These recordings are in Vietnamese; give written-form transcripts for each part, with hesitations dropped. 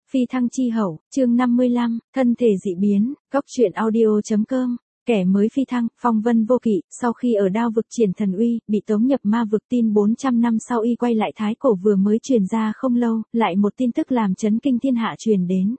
Phi thăng chi hậu, chương 55, thân thể dị biến, góc truyện audio.com. Kẻ mới phi thăng, phong vân vô kỵ, sau khi ở Đao vực triển thần uy, bị tống nhập ma vực, tin 400 năm sau y quay lại Thái Cổ vừa mới truyền ra không lâu, lại một tin tức làm chấn kinh thiên hạ truyền đến.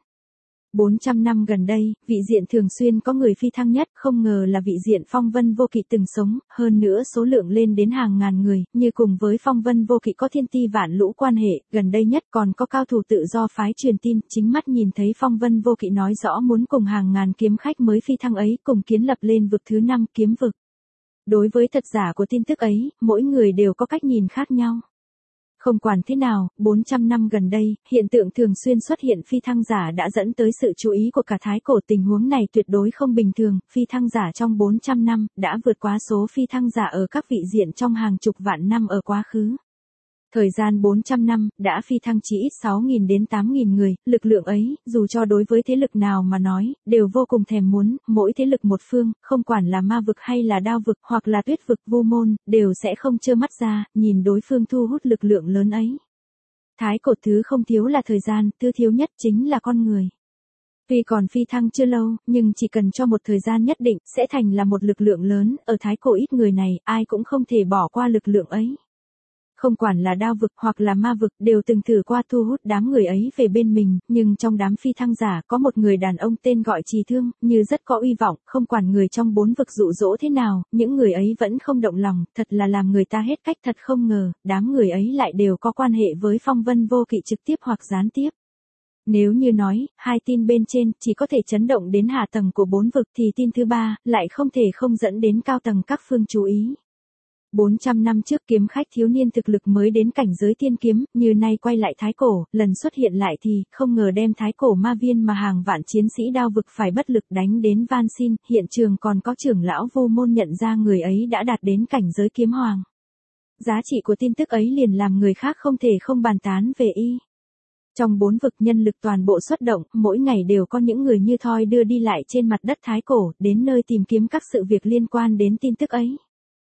400 năm gần đây, vị diện thường xuyên có người phi thăng nhất, không ngờ là vị diện phong vân vô kỵ từng sống, hơn nữa số lượng lên đến hàng ngàn người, như cùng với phong vân vô kỵ có thiên ti vạn lũ quan hệ, gần đây nhất còn có cao thủ tự do phái truyền tin, chính mắt nhìn thấy phong vân vô kỵ nói rõ muốn cùng hàng ngàn kiếm khách mới phi thăng ấy cùng kiến lập lên vực thứ 5 kiếm vực. Đối với thật giả của tin tức ấy, mỗi người đều có cách nhìn khác nhau. Không quản thế nào, 400 năm gần đây, hiện tượng thường xuyên xuất hiện phi thăng giả đã dẫn tới sự chú ý của cả Thái Cổ. Tình huống này tuyệt đối không bình thường, phi thăng giả trong 400 năm đã vượt quá số phi thăng giả ở các vị diện trong hàng chục vạn năm ở quá khứ. Thời gian 400 năm, đã phi thăng chỉ ít 6.000 đến 8.000 người, lực lượng ấy, dù cho đối với thế lực nào mà nói, đều vô cùng thèm muốn, mỗi thế lực một phương, không quản là ma vực hay là đao vực, hoặc là tuyết vực vu môn, đều sẽ không trơ mắt ra, nhìn đối phương thu hút lực lượng lớn ấy. Thái Cổ thứ không thiếu là thời gian, thứ thiếu nhất chính là con người. Tuy còn phi thăng chưa lâu, nhưng chỉ cần cho một thời gian nhất định, sẽ thành là một lực lượng lớn, ở Thái Cổ ít người này, ai cũng không thể bỏ qua lực lượng ấy. Không quản là đao vực hoặc là ma vực đều từng thử qua thu hút đám người ấy về bên mình, nhưng trong đám phi thăng giả có một người đàn ông tên gọi Trì Thương, như rất có uy vọng, không quản người trong 4 vực dụ dỗ thế nào, những người ấy vẫn không động lòng, thật là làm người ta hết cách. Thật không ngờ, đám người ấy lại đều có quan hệ với phong vân vô kỵ trực tiếp hoặc gián tiếp. Nếu như nói, hai tin bên trên chỉ có thể chấn động đến hạ tầng của 4 vực thì tin thứ ba lại không thể không dẫn đến cao tầng các phương chú ý. 400 năm trước kiếm khách thiếu niên thực lực mới đến cảnh giới tiên kiếm, như nay quay lại Thái Cổ, lần xuất hiện lại thì, không ngờ đem Thái Cổ ma viên mà hàng vạn chiến sĩ đao vực phải bất lực đánh đến van xin, hiện trường còn có trưởng lão vô môn nhận ra người ấy đã đạt đến cảnh giới kiếm hoàng. Giá trị của tin tức ấy liền làm người khác không thể không bàn tán về y. Trong 4 vực nhân lực toàn bộ xuất động, mỗi ngày đều có những người như thoi đưa đi lại trên mặt đất Thái Cổ, đến nơi tìm kiếm các sự việc liên quan đến tin tức ấy.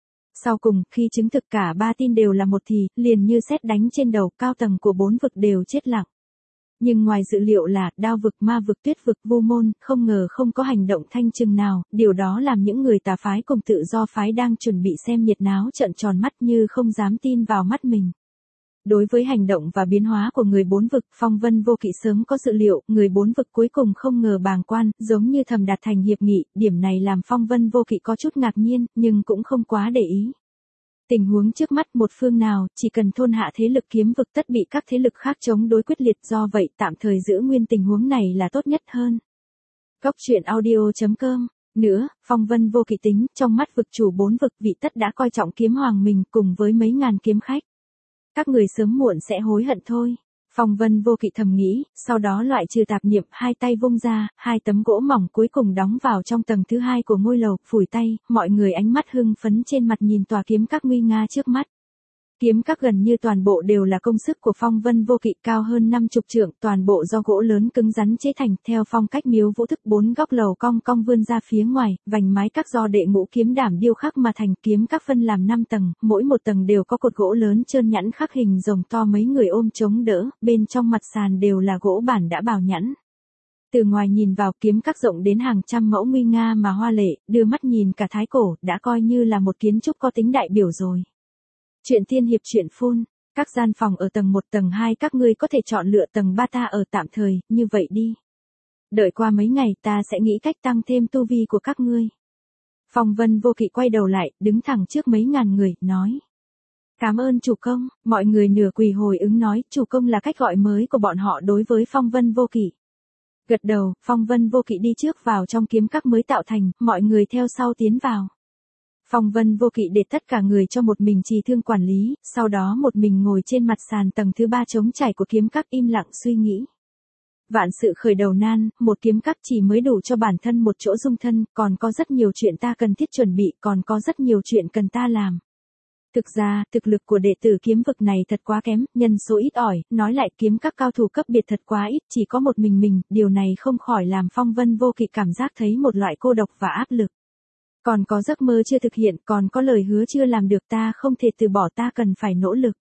Sau cùng, khi chứng thực cả 3 tin đều là một thì, liền như sét đánh trên đầu, cao tầng của 4 vực đều chết lặng. Nhưng ngoài dự liệu là, đao vực, ma vực, tuyết vực, vu môn, không ngờ không có hành động thanh trừng nào, điều đó làm những người tà phái cùng tự do phái đang chuẩn bị xem nhiệt náo trợn tròn mắt như không dám tin vào mắt mình. Đối với hành động và biến hóa của người 4 vực, phong vân vô kỵ sớm có dự liệu, người 4 vực cuối cùng không ngờ bàng quan, giống như thầm đạt thành hiệp nghị, điểm này làm phong vân vô kỵ có chút ngạc nhiên, nhưng cũng không quá để ý. Tình huống trước mắt một phương nào, chỉ cần thôn hạ thế lực kiếm vực tất bị các thế lực khác chống đối quyết liệt, do vậy tạm thời giữ nguyên tình huống này là tốt nhất hơn. Góc truyện audio.com. Nữa, phong vân vô kỵ tính, trong mắt vực chủ 4 vực vị tất đã coi trọng kiếm hoàng mình cùng với mấy ngàn kiếm khách. Các người sớm muộn sẽ hối hận thôi. Phong vân vô kỵ thầm nghĩ, sau đó loại trừ tạp niệm, hai tay vung ra, 2 tấm gỗ mỏng cuối cùng đóng vào trong tầng thứ 2 của ngôi lầu, phủi tay, mọi người ánh mắt hưng phấn trên mặt nhìn tòa kiếm các nguy nga trước mắt. Kiếm các gần như toàn bộ đều là công sức của phong vân vô kỵ, cao hơn 50 trượng, toàn bộ do gỗ lớn cứng rắn chế thành, theo phong cách miếu vũ thức, 4 góc lầu cong cong vươn ra phía ngoài, vành mái các do đệ ngũ kiếm đảm điêu khắc mà thành. Kiếm các phân làm 5 tầng, mỗi một tầng đều có cột gỗ lớn trơn nhẵn khắc hình rồng to mấy người ôm chống đỡ, bên trong mặt sàn đều là gỗ bản đã bào nhẵn. Từ ngoài nhìn vào, kiếm các rộng đến hàng trăm mẫu nguy nga mà hoa lệ, đưa mắt nhìn cả Thái Cổ, đã coi như là một kiến trúc có tính đại biểu rồi. Chuyện tiên hiệp truyện phun, các gian phòng ở tầng 1 tầng 2 các ngươi có thể chọn lựa, tầng 3 ta ở tạm thời, như vậy đi. Đợi qua mấy ngày ta sẽ nghĩ cách tăng thêm tu vi của các ngươi. Phong vân vô kỵ quay đầu lại, đứng thẳng trước mấy ngàn người, nói. Cảm ơn chủ công, mọi người nửa quỳ hồi ứng nói, chủ công là cách gọi mới của bọn họ đối với phong vân vô kỵ. Gật đầu, phong vân vô kỵ đi trước vào trong kiếm các mới tạo thành, mọi người theo sau tiến vào. Phong vân vô kỵ để tất cả người cho một mình Trì Thương quản lý, sau đó một mình ngồi trên mặt sàn tầng thứ 3 trống trải của kiếm các im lặng suy nghĩ. Vạn sự khởi đầu nan, một kiếm các chỉ mới đủ cho bản thân một chỗ dung thân, còn có rất nhiều chuyện ta cần thiết chuẩn bị, còn có rất nhiều chuyện cần ta làm. Thực ra, thực lực của đệ tử kiếm vực này thật quá kém, nhân số ít ỏi, nói lại kiếm các cao thủ cấp biệt thật quá ít, chỉ có một mình, điều này không khỏi làm phong vân vô kỵ cảm giác thấy một loại cô độc và áp lực. Còn có giấc mơ chưa thực hiện, còn có lời hứa chưa làm được, ta không thể từ bỏ, ta cần phải nỗ lực.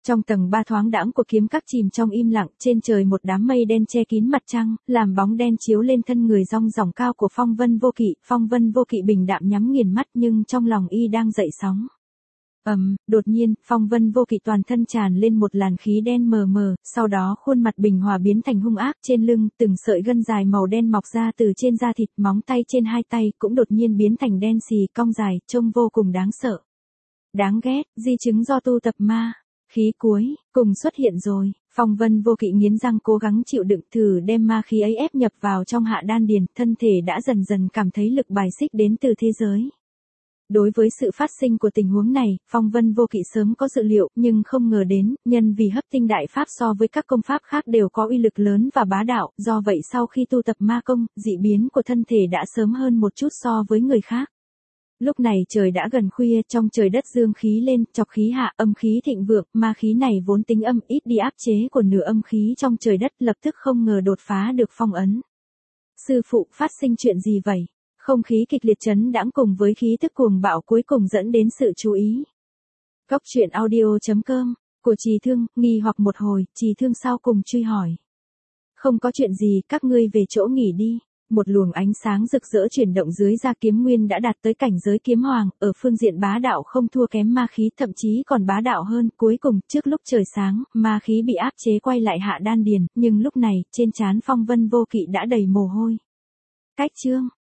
Trong tầng 3 thoáng đãng của kiếm các chìm trong im lặng, trên trời một đám mây đen che kín mặt trăng, làm bóng đen chiếu lên thân người rong ròng cao của Phong Vân Vô Kỵ. Phong Vân Vô Kỵ bình đạm nhắm nghiền mắt nhưng trong lòng y đang dậy sóng. Đột nhiên, Phong Vân Vô Kỵ toàn thân tràn lên một làn khí đen mờ mờ, sau đó khuôn mặt bình hòa biến thành hung ác, trên lưng từng sợi gân dài màu đen mọc ra từ trên da thịt, móng tay trên hai tay cũng đột nhiên biến thành đen xì cong dài, trông vô cùng đáng sợ. Đáng ghét, di chứng do tu tập ma. Khí cuối cùng xuất hiện rồi, Phong Vân Vô Kỵ nghiến răng cố gắng chịu đựng, thử đem ma khí ấy ép nhập vào trong hạ đan điền, thân thể đã dần dần cảm thấy lực bài xích đến từ thế giới. Đối với sự phát sinh của tình huống này, Phong Vân Vô Kỵ sớm có dự liệu, nhưng không ngờ đến, nhân vì hấp tinh đại pháp so với các công pháp khác đều có uy lực lớn và bá đạo, do vậy sau khi tu tập ma công, dị biến của thân thể đã sớm hơn một chút so với người khác. Lúc này trời đã gần khuya, trong trời đất dương khí lên, trọc khí hạ, âm khí thịnh vượng, ma khí này vốn tính âm ít đi áp chế của nửa âm khí trong trời đất, lập tức không ngờ đột phá được phong ấn. Sư phụ, phát sinh chuyện gì vậy? Không khí kịch liệt chấn đãng cùng với khí tức cuồng bạo cuối cùng dẫn đến sự chú ý. Góc truyện audio.com của Trì Thương, nghi hoặc một hồi, Trì Thương sau cùng truy hỏi. Không có chuyện gì, các ngươi về chỗ nghỉ đi. Một luồng ánh sáng rực rỡ chuyển động dưới da kiếm nguyên đã đạt tới cảnh giới kiếm hoàng, ở phương diện bá đạo không thua kém ma khí, thậm chí còn bá đạo hơn. Cuối cùng, trước lúc trời sáng, ma khí bị áp chế quay lại hạ đan điền, nhưng lúc này, trên trán Phong Vân Vô Kỵ đã đầy mồ hôi. Cách chương